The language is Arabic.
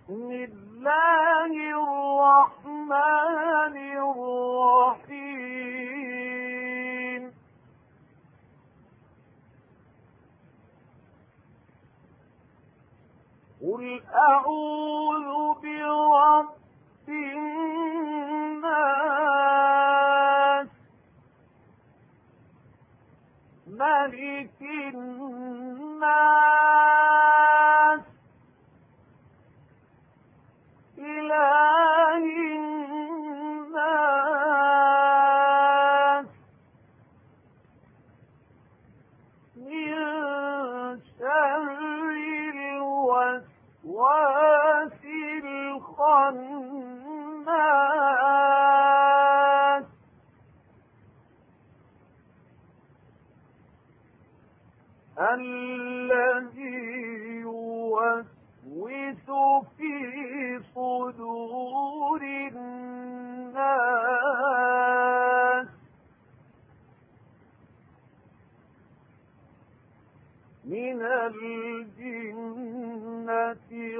بسم الله الرحمن الرحيم قل أعوذ برب الناس ملك الناس إله الناس من شر الوسواس الخناس الذي يوسوس في صدور الناس من الجنة